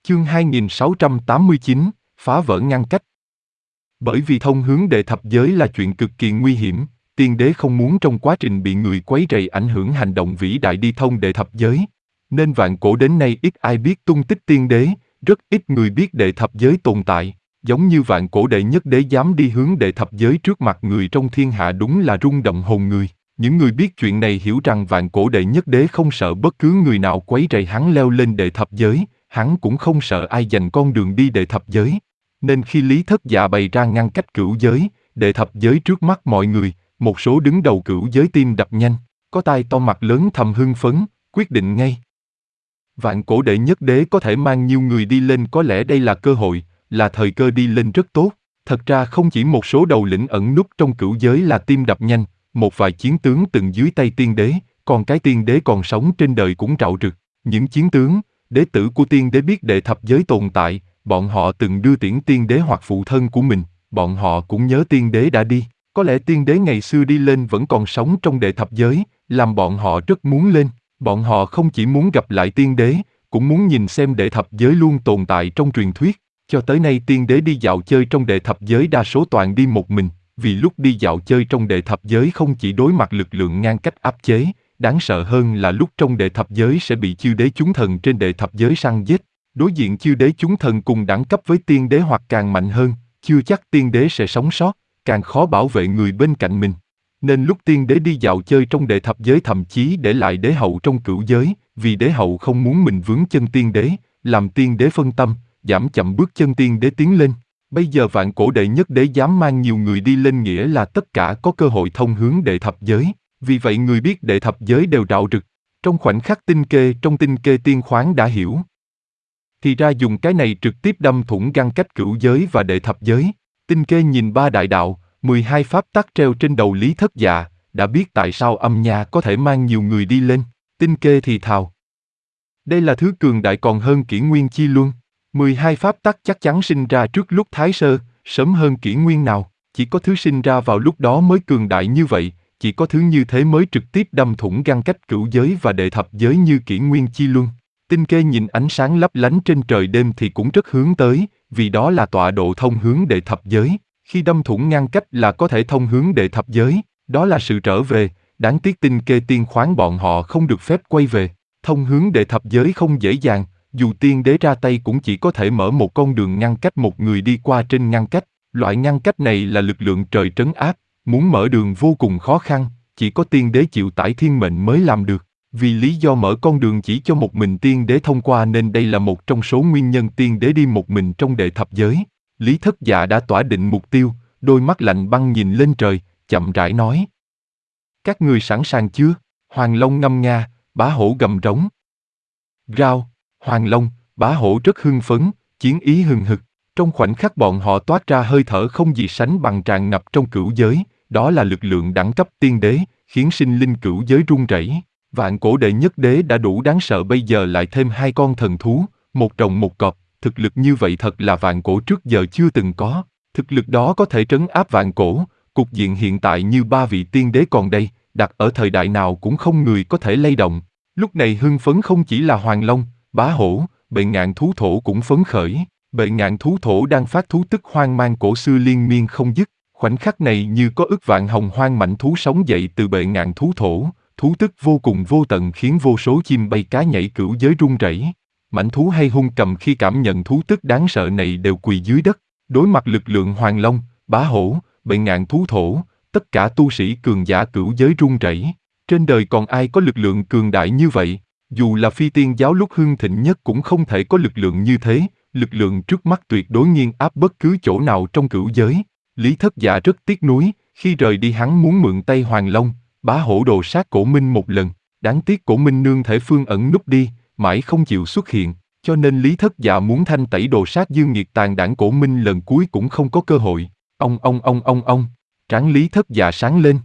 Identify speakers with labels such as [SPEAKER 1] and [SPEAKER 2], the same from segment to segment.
[SPEAKER 1] Chương 2689, phá vỡ ngăn cách. Bởi vì thông hướng đệ thập giới là chuyện cực kỳ nguy hiểm, tiên đế không muốn trong quá trình bị người quấy rầy ảnh hưởng hành động vĩ đại đi thông đệ thập giới. Nên vạn cổ đến nay ít ai biết tung tích tiên đế, rất ít người biết đệ thập giới tồn tại. Giống như vạn cổ đệ nhất đế dám đi hướng đệ thập giới trước mặt người trong thiên hạ đúng là rung động hồn người. Những người biết chuyện này hiểu rằng vạn cổ đệ nhất đế không sợ bất cứ người nào quấy rầy hắn leo lên đệ thập giới, hắn cũng không sợ ai giành con đường đi đệ thập giới. Nên khi Lý Thất Dạ bày ra ngăn cách cửu giới, đệ thập giới trước mắt mọi người, một số đứng đầu cửu giới tim đập nhanh, có tai to mặt lớn thầm hưng phấn, quyết định ngay. Vạn cổ đệ nhất đế có thể mang nhiều người đi lên, có lẽ đây là cơ hội, là thời cơ đi lên rất tốt. Thật ra không chỉ một số đầu lĩnh ẩn núp trong cửu giới là tim đập nhanh, một vài chiến tướng từng dưới tay tiên đế, còn cái tiên đế còn sống trên đời cũng rạo rực. Những chiến tướng, đế tử của tiên đế biết đệ thập giới tồn tại, bọn họ từng đưa tiễn tiên đế hoặc phụ thân của mình, bọn họ cũng nhớ tiên đế đã đi. Có lẽ tiên đế ngày xưa đi lên vẫn còn sống trong đệ thập giới, làm bọn họ rất muốn lên. Bọn họ không chỉ muốn gặp lại tiên đế, cũng muốn nhìn xem đệ thập giới luôn tồn tại trong truyền thuyết. Cho tới nay tiên đế đi dạo chơi trong đệ thập giới đa số toàn đi một mình, vì lúc đi dạo chơi trong đệ thập giới không chỉ đối mặt lực lượng ngăn cách áp chế, đáng sợ hơn là lúc trong đệ thập giới sẽ bị chư đế chúng thần trên đệ thập giới săn giết. Đối diện chư đế chúng thần cùng đẳng cấp với tiên đế hoặc càng mạnh hơn, chưa chắc tiên đế sẽ sống sót, càng khó bảo vệ người bên cạnh mình. Nên lúc tiên đế đi dạo chơi trong đệ thập giới thậm chí để lại đế hậu trong cửu giới, vì đế hậu không muốn mình vướng chân tiên đế, làm tiên đế phân tâm, giảm chậm bước chân tiên đế tiến lên. Bây giờ vạn cổ đệ nhất đế dám mang nhiều người đi lên nghĩa là tất cả có cơ hội thông hướng đệ thập giới, vì vậy người biết đệ thập giới đều rạo rực. Trong khoảnh khắc trong tinh kê tiên khoáng đã hiểu. Thì ra dùng cái này trực tiếp đâm thủng ngăn cách cửu giới và đệ thập giới. Tinh kê nhìn ba đại đạo, 12 pháp tắc treo trên đầu Lý Thất Dạ, đã biết tại sao âm nha có thể mang nhiều người đi lên. Tinh kê thì thào. Đây là thứ cường đại còn hơn kỷ nguyên chi luân. 12 pháp tắc chắc chắn sinh ra trước lúc Thái Sơ, sớm hơn kỷ nguyên nào. Chỉ có thứ sinh ra vào lúc đó mới cường đại như vậy, chỉ có thứ như thế mới trực tiếp đâm thủng ngăn cách cửu giới và đệ thập giới như kỷ nguyên chi luân. Tinh kê nhìn ánh sáng lấp lánh trên trời đêm thì cũng rất hướng tới, vì đó là tọa độ thông hướng đệ thập giới. Khi đâm thủng ngăn cách là có thể thông hướng đệ thập giới, đó là sự trở về, đáng tiếc tinh kê tiên khoáng bọn họ không được phép quay về. Thông hướng đệ thập giới không dễ dàng, dù tiên đế ra tay cũng chỉ có thể mở một con đường ngăn cách một người đi qua trên ngăn cách. Loại ngăn cách này là lực lượng trời trấn áp, muốn mở đường vô cùng khó khăn, chỉ có tiên đế chịu tải thiên mệnh mới làm được. Vì lý do mở con đường chỉ cho một mình tiên đế thông qua nên đây là một trong số nguyên nhân tiên đế đi một mình trong đệ thập giới. Lý Thất Dạ đã tỏa định mục tiêu, đôi mắt lạnh băng nhìn lên trời, chậm rãi nói. Các người sẵn sàng chưa? Hoàng Long ngâm nga, Bá Hổ gầm rống. Rao, Hoàng Long, Bá Hổ rất hưng phấn, chiến ý hừng hực. Trong khoảnh khắc bọn họ toát ra hơi thở không gì sánh bằng tràn ngập trong cửu giới, đó là lực lượng đẳng cấp tiên đế, khiến sinh linh cửu giới run rẩy. Vạn cổ đệ nhất đế đã đủ đáng sợ, bây giờ lại thêm hai con thần thú, một rồng một cọp, thực lực như vậy thật là vạn cổ trước giờ chưa từng có. Thực lực đó có thể trấn áp vạn cổ, cục diện hiện tại như ba vị tiên đế còn đây, đặt ở thời đại nào cũng không người có thể lay động. Lúc này hưng phấn không chỉ là Hoàng Long, Bá Hổ, Bệ Ngạn thú thổ cũng phấn khởi. Bệ Ngạn thú thổ đang phát thú tức hoang mang cổ xưa liên miên không dứt. Khoảnh khắc này như có ức vạn hồng hoang mãnh thú sống dậy từ Bệ Ngạn thú thổ. Thú tức vô cùng vô tận khiến vô số chim bay cá nhảy cửu giới run rẩy. Mãnh thú hay hung cầm khi cảm nhận thú tức đáng sợ này đều quỳ dưới đất. Đối mặt lực lượng Hoàng Long, Bá Hổ, Bệ Ngạn thú thổ, tất cả tu sĩ cường giả cửu giới run rẩy. Trên đời còn ai có lực lượng cường đại như vậy? Dù là phi tiên giáo lúc hưng thịnh nhất cũng không thể có lực lượng như thế. Lực lượng trước mắt tuyệt đối nghiền áp bất cứ chỗ nào trong cửu giới. Lý Thất Dạ rất tiếc nuối, khi rời đi hắn muốn mượn tay Hoàng Long, Bá Hổ đồ sát Cổ Minh một lần. Đáng tiếc Cổ Minh nương thể phương ẩn núp đi, mãi không chịu xuất hiện, cho nên Lý Thất Dạ muốn thanh tẩy đồ sát dương nghiệt tàn đảng Cổ Minh lần cuối cũng không có cơ hội. Ông. Trán Lý Thất Dạ sáng lên,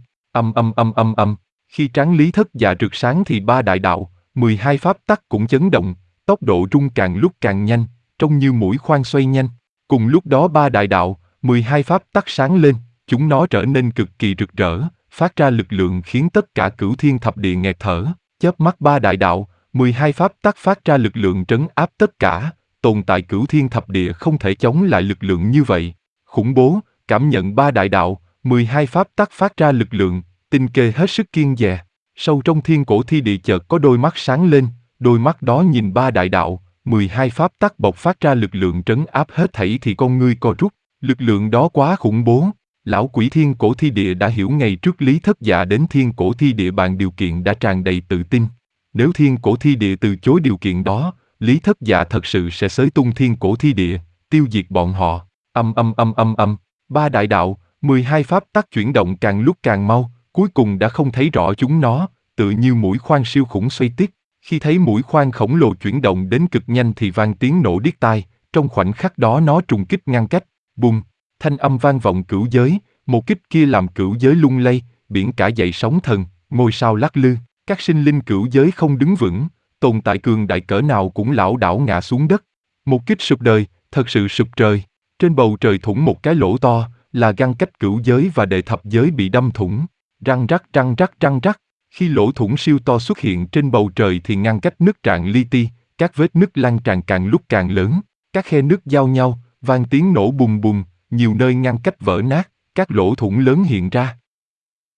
[SPEAKER 1] âm. Khi trán Lý Thất Dạ rực sáng thì ba đại đạo, 12 pháp tắc cũng chấn động, tốc độ rung càng lúc càng nhanh, trông như mũi khoan xoay nhanh. Cùng lúc đó ba đại đạo, 12 pháp tắc sáng lên, chúng nó trở nên cực kỳ rực rỡ, phát ra lực lượng khiến tất cả cửu thiên thập địa nghẹt thở. Chớp mắt ba đại đạo, 12 pháp tắc phát ra lực lượng trấn áp tất cả, tồn tại cửu thiên thập địa không thể chống lại lực lượng như vậy. Khủng bố, cảm nhận ba đại đạo, 12 pháp tắc phát ra lực lượng, tinh kê hết sức kiên dè. Sâu trong thiên cổ thi địa chợt có đôi mắt sáng lên, đôi mắt đó nhìn ba đại đạo, 12 pháp tắc bộc phát ra lực lượng trấn áp hết thảy thì con ngươi co rút, lực lượng đó quá khủng bố. Lão quỷ thiên cổ thi địa đã hiểu ngày trước Lý Thất Dạ đến thiên cổ thi địa bàn điều kiện đã tràn đầy tự tin. Nếu thiên cổ thi địa từ chối điều kiện đó, Lý Thất Dạ thật sự sẽ xới tung thiên cổ thi địa, tiêu diệt bọn họ. Ba đại đạo, 12 pháp tắc chuyển động càng lúc càng mau, cuối cùng đã không thấy rõ chúng nó, tự như mũi khoan siêu khủng xoay tít. Khi thấy mũi khoan khổng lồ chuyển động đến cực nhanh thì vang tiếng nổ điếc tai, trong khoảnh khắc đó nó trùng kích ngăn cách, bùng, thanh âm vang vọng cửu giới, một kích kia làm cửu giới lung lay, biển cả dậy sóng thần, ngôi sao lắc lư, các sinh linh cửu giới không đứng vững, tồn tại cường đại cỡ nào cũng lảo đảo ngã xuống đất. Một kích sụp đời, thật sự sụp trời. Trên bầu trời thủng một cái lỗ to, là ngăn cách cửu giới và đệ thập giới bị đâm thủng. Răng rắc răng rắc răng rắc. Khi lỗ thủng siêu to xuất hiện trên bầu trời thì ngăn cách nứt rạn li ti, các vết nứt lan tràn càng lúc càng lớn, các khe nứt giao nhau, vang tiếng nổ bùng bùng, nhiều nơi ngăn cách vỡ nát, các lỗ thủng lớn hiện ra.